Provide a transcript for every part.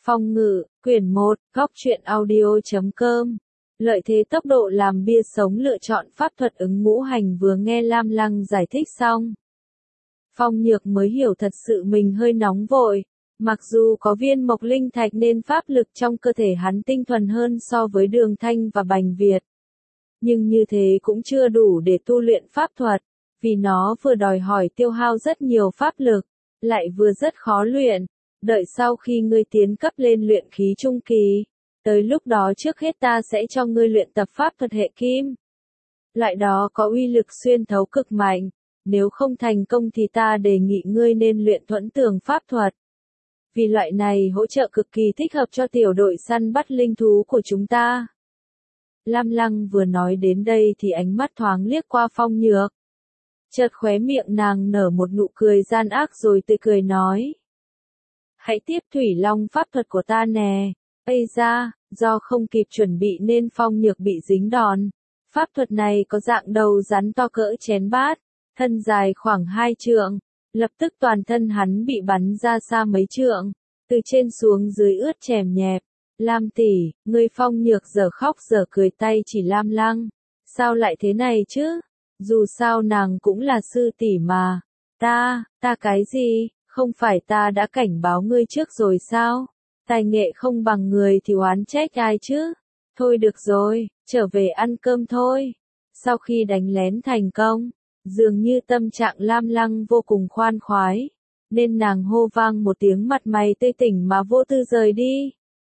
Phong ngữ, quyển 1, góc truyện audio.com. Lợi thế tốc độ làm bia sống lựa chọn pháp thuật ứng ngũ hành. Vừa nghe Lam Lăng giải thích xong, Phong Nhược mới hiểu thật sự mình hơi nóng vội. Mặc dù có viên mộc linh thạch nên pháp lực trong cơ thể hắn tinh thuần hơn so với Đường Thanh và Bành Việt. Nhưng như thế cũng chưa đủ để tu luyện pháp thuật, vì nó vừa đòi hỏi tiêu hao rất nhiều pháp lực, lại vừa rất khó luyện. Đợi sau khi ngươi tiến cấp lên luyện khí trung kỳ, tới lúc đó trước hết ta sẽ cho ngươi luyện tập pháp thuật hệ kim. Loại đó có uy lực xuyên thấu cực mạnh, nếu không thành công thì ta đề nghị ngươi nên luyện thuẫn tường pháp thuật. Vì loại này hỗ trợ cực kỳ thích hợp cho tiểu đội săn bắt linh thú của chúng ta. Lam Lăng vừa nói đến đây thì ánh mắt thoáng liếc qua Phong Nhược. Chợt khóe miệng nàng nở một nụ cười gian ác rồi tự cười nói. Hãy tiếp thủy long pháp thuật của ta nè. Ây da, do không kịp chuẩn bị nên Phong Nhược bị dính đòn. Pháp thuật này có dạng đầu rắn to cỡ chén bát, thân dài khoảng 2 trượng. Lập tức toàn thân hắn bị bắn ra xa mấy trượng, từ trên xuống dưới ướt chèm nhẹp. Lam tỷ, ngươi. Phong Nhược giờ khóc giờ cười tay chỉ Lam Lăng. Sao lại thế này chứ? Dù sao nàng cũng là sư tỷ mà. Ta cái gì? Không phải ta đã cảnh báo ngươi trước rồi sao? Tài nghệ không bằng người thì oán trách ai chứ? Thôi được rồi, trở về ăn cơm thôi. Sau khi đánh lén thành công, dường như tâm trạng Lam Lăng vô cùng khoan khoái, nên nàng hô vang một tiếng mặt mày tươi tỉnh mà vô tư rời đi.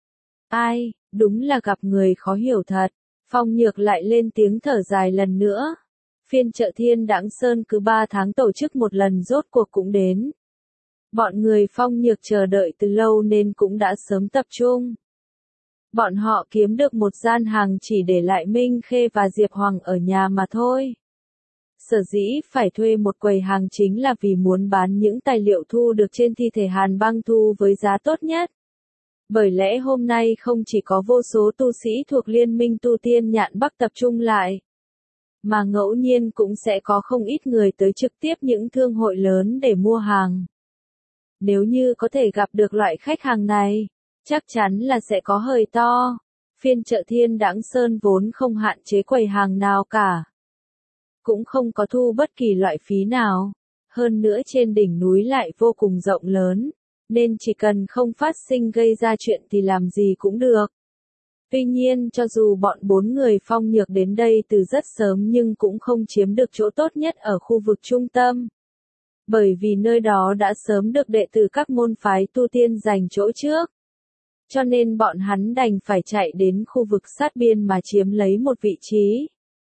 Ai, đúng là gặp người khó hiểu thật. Phong Nhược lại lên tiếng thở dài lần nữa. Phiên chợ Thiên Đãng Sơn cứ 3 tháng tổ chức một lần rốt cuộc cũng đến. Bọn người Phong Nhược chờ đợi từ lâu nên cũng đã sớm tập trung. Bọn họ kiếm được một gian hàng chỉ để lại Minh Khê và Diệp Hoàng ở nhà mà thôi. Sở dĩ phải thuê một quầy hàng chính là vì muốn bán những tài liệu thu được trên thi thể Hàn Băng Thu với giá tốt nhất. Bởi lẽ hôm nay không chỉ có vô số tu sĩ thuộc Liên minh Tu Tiên Nhạn Bắc tập trung lại, mà ngẫu nhiên cũng sẽ có không ít người tới trực tiếp những thương hội lớn để mua hàng. Nếu như có thể gặp được loại khách hàng này, chắc chắn là sẽ có hời to. Phiên chợ Thiên Đãng Sơn vốn không hạn chế quầy hàng nào cả, cũng không có thu bất kỳ loại phí nào. Hơn nữa trên đỉnh núi lại vô cùng rộng lớn, nên chỉ cần không phát sinh gây ra chuyện thì làm gì cũng được. Tuy nhiên cho dù bọn 4 người Phong Nhược đến đây từ rất sớm nhưng cũng không chiếm được chỗ tốt nhất ở khu vực trung tâm. Bởi vì nơi đó đã sớm được đệ tử các môn phái tu tiên giành chỗ trước. Cho nên bọn hắn đành phải chạy đến khu vực sát biên mà chiếm lấy một vị trí.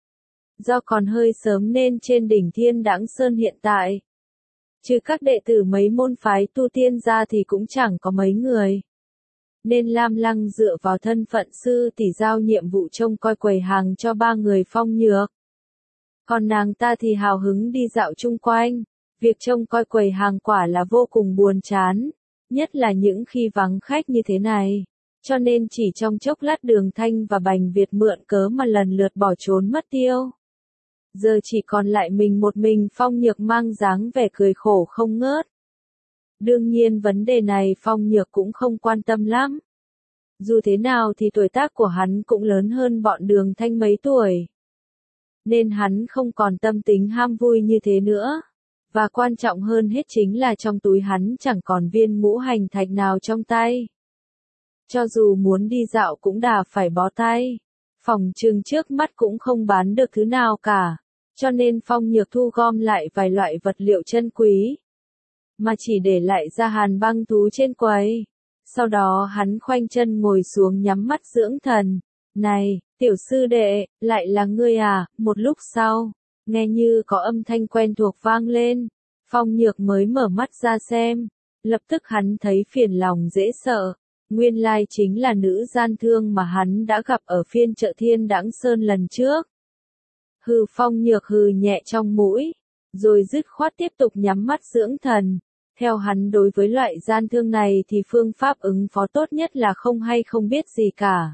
Do còn hơi sớm nên trên đỉnh Thiên Đãng Sơn hiện tại, trừ các đệ tử mấy môn phái tu tiên ra thì cũng chẳng có mấy người. Nên Lam Lăng dựa vào thân phận sư tỷ giao nhiệm vụ trông coi quầy hàng cho 3 người Phong Nhược. Còn nàng ta thì hào hứng đi dạo chung quanh. Việc trông coi quầy hàng quả là vô cùng buồn chán, nhất là những khi vắng khách như thế này. Cho nên chỉ trong chốc lát Đường Thanh và Bành Việt mượn cớ mà lần lượt bỏ trốn mất tiêu. Giờ chỉ còn lại mình một mình Phong Nhược mang dáng vẻ cười khổ không ngớt. Đương nhiên vấn đề này Phong Nhược cũng không quan tâm lắm. Dù thế nào thì tuổi tác của hắn cũng lớn hơn bọn Đường Thanh mấy tuổi, nên hắn không còn tâm tính ham vui như thế nữa. Và quan trọng hơn hết chính là trong túi hắn chẳng còn viên ngũ hành thạch nào trong tay. Cho dù muốn đi dạo cũng đà phải bó tay. Phòng trưng trước mắt cũng không bán được thứ nào cả. Cho nên Phong Nhược thu gom lại vài loại vật liệu chân quý, mà chỉ để lại ra Hàn Băng Thú trên quầy. Sau đó hắn khoanh chân ngồi xuống nhắm mắt dưỡng thần. Này, tiểu sư đệ, lại là ngươi à? Một lúc sau, nghe như có âm thanh quen thuộc vang lên. Phong Nhược mới mở mắt ra xem. Lập tức hắn thấy phiền lòng dễ sợ. Nguyên lai chính là nữ gian thương mà hắn đã gặp ở phiên chợ Thiên Đãng Sơn lần trước. Hừ. Phong Nhược hừ nhẹ trong mũi, rồi dứt khoát tiếp tục nhắm mắt dưỡng thần. Theo hắn đối với loại gian thương này thì phương pháp ứng phó tốt nhất là không hay không biết gì cả.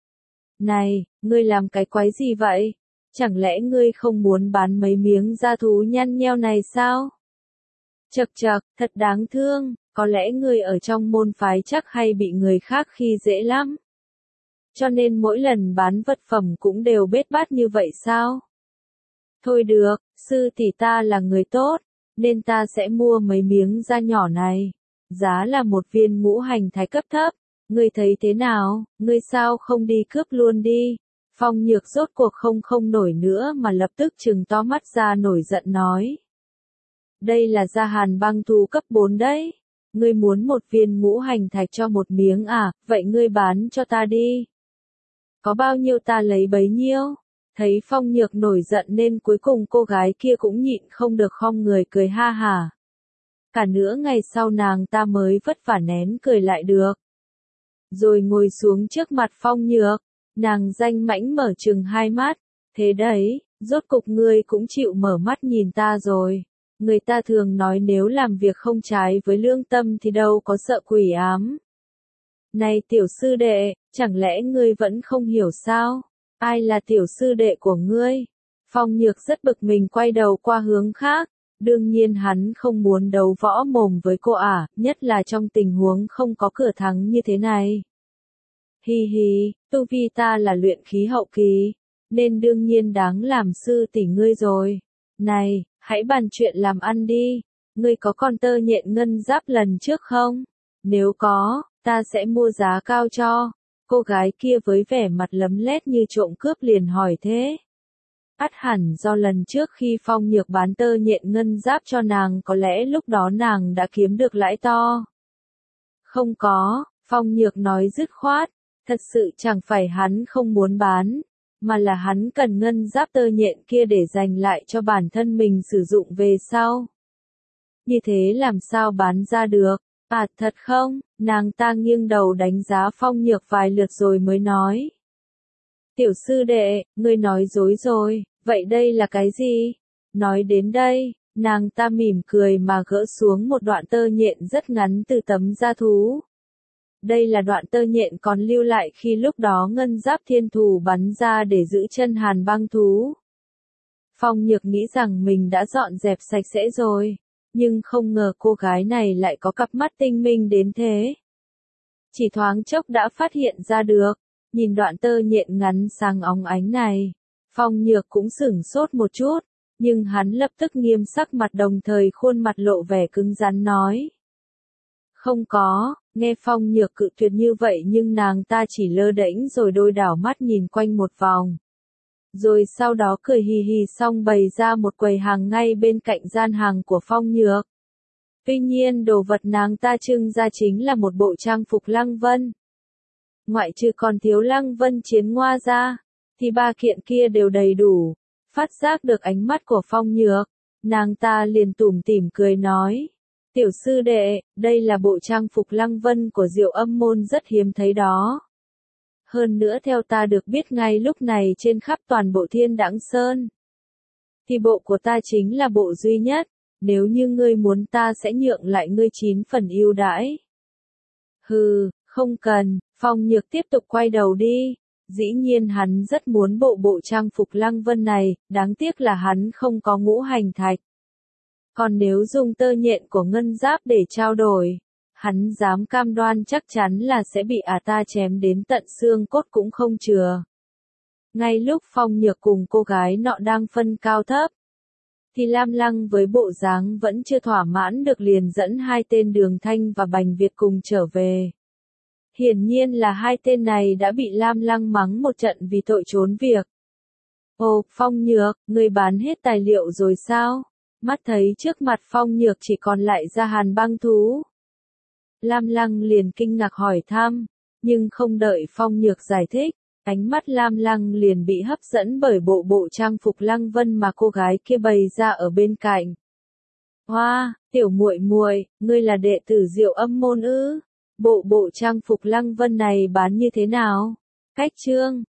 Này, ngươi làm cái quái gì vậy? Chẳng lẽ ngươi không muốn bán mấy miếng da thú nhăn nheo này sao? Chậc chậc, thật đáng thương. Có lẽ ngươi ở trong môn phái chắc hay bị người khác khi dễ lắm. Cho nên mỗi lần bán vật phẩm cũng đều bết bát như vậy sao? Thôi được, sư tỷ ta là người tốt, nên ta sẽ mua mấy miếng da nhỏ này. Giá là một viên ngũ hành thái cấp thấp. Ngươi thấy thế nào, ngươi sao không đi cướp luôn đi? Phong Nhược rốt cuộc không nổi nữa mà lập tức trừng to mắt ra nổi giận nói. Đây là da hàn băng thú cấp 4 đấy. Ngươi muốn một viên ngũ hành thạch cho một miếng à, vậy ngươi bán cho ta đi. Có bao nhiêu ta lấy bấy nhiêu. Thấy Phong Nhược nổi giận nên cuối cùng cô gái kia cũng nhịn không được khom người cười ha hả. Cả nửa ngày sau nàng ta mới vất vả nén cười lại được. Rồi ngồi xuống trước mặt Phong Nhược, nàng danh mãnh mở trừng hai mắt. Thế đấy, rốt cục ngươi cũng chịu mở mắt nhìn ta rồi. Người ta thường nói nếu làm việc không trái với lương tâm thì đâu có sợ quỷ ám. Này tiểu sư đệ, chẳng lẽ ngươi vẫn không hiểu sao? Ai là tiểu sư đệ của ngươi? Phong Nhược rất bực mình quay đầu qua hướng khác. Đương nhiên hắn không muốn đấu võ mồm với cô nhất là trong tình huống không có cửa thắng như thế này. Hi hi, tu vi ta là luyện khí hậu kỳ, nên đương nhiên đáng làm sư tỷ ngươi rồi. Này, hãy bàn chuyện làm ăn đi, ngươi có con tơ nhện ngân giáp lần trước không? Nếu có, ta sẽ mua giá cao cho. Cô gái kia với vẻ mặt lấm lét như trộm cướp liền hỏi thế. Ắt hẳn do lần trước khi Phong Nhược bán tơ nhện ngân giáp cho nàng có lẽ lúc đó nàng đã kiếm được lãi to. Không có, Phong Nhược nói dứt khoát, thật sự chẳng phải hắn không muốn bán, mà là hắn cần ngân giáp tơ nhện kia để dành lại cho bản thân mình sử dụng về sau. Như thế làm sao bán ra được? À thật không? Nàng ta nghiêng đầu đánh giá Phong Nhược vài lượt rồi mới nói. Tiểu sư đệ, ngươi nói dối rồi, vậy đây là cái gì? Nói đến đây, nàng ta mỉm cười mà gỡ xuống một đoạn tơ nhện rất ngắn từ tấm da thú. Đây là đoạn tơ nhện còn lưu lại khi lúc đó ngân giáp thiên thù bắn ra để giữ chân hàn băng thú. Phong Nhược nghĩ rằng mình đã dọn dẹp sạch sẽ rồi, nhưng không ngờ cô gái này lại có cặp mắt tinh minh đến thế. Chỉ thoáng chốc đã phát hiện ra được. Nhìn đoạn tơ nhện ngắn sáng óng ánh này, Phong Nhược cũng sửng sốt một chút, nhưng hắn lập tức nghiêm sắc mặt đồng thời khuôn mặt lộ vẻ cứng rắn nói. Không có, nghe Phong Nhược cự tuyệt như vậy nhưng nàng ta chỉ lơ đễnh rồi đôi đảo mắt nhìn quanh một vòng. Rồi sau đó cười hì hì xong bày ra một quầy hàng ngay bên cạnh gian hàng của Phong Nhược. Tuy nhiên đồ vật nàng ta trưng ra chính là một bộ trang phục Lăng Vân. Ngoại trừ còn thiếu Lăng Vân chiến ngoa ra, thì ba kiện kia đều đầy đủ. Phát giác được ánh mắt của Phong Nhược, nàng ta liền tủm tỉm cười nói. Tiểu sư đệ, đây là bộ trang phục Lăng Vân của Diệu Âm môn rất hiếm thấy đó. Hơn nữa theo ta được biết ngay lúc này trên khắp toàn bộ Thiên Đãng Sơn, thì bộ của ta chính là bộ duy nhất, nếu như ngươi muốn ta sẽ nhượng lại ngươi 9 phần ưu đãi. Hừ, không cần, Phong Nhược tiếp tục quay đầu đi. Dĩ nhiên hắn rất muốn bộ trang phục Lăng Vân này, đáng tiếc là hắn không có ngũ hành thạch. Còn nếu dùng tơ nhện của ngân giáp để trao đổi, hắn dám cam đoan chắc chắn là sẽ bị ta chém đến tận xương cốt cũng không chừa. Ngay lúc Phong Nhược cùng cô gái nọ đang phân cao thấp, thì Lam Lăng với bộ dáng vẫn chưa thỏa mãn được liền dẫn hai tên Đường Thanh và Bành Việt cùng trở về. Hiển nhiên là hai tên này đã bị Lam Lăng mắng một trận vì tội trốn việc. Ồ, Phong Nhược, ngươi bán hết tài liệu rồi sao? Mắt thấy trước mặt Phong Nhược chỉ còn lại da hàn băng thú. Lam Lăng liền kinh ngạc hỏi thăm, nhưng không đợi Phong Nhược giải thích, ánh mắt Lam Lăng liền bị hấp dẫn bởi bộ trang phục Lăng Vân mà cô gái kia bày ra ở bên cạnh. Hoa, tiểu muội muội, ngươi là đệ tử Diệu Âm môn ư? Bộ trang phục Lăng Vân này bán như thế nào? Cách chương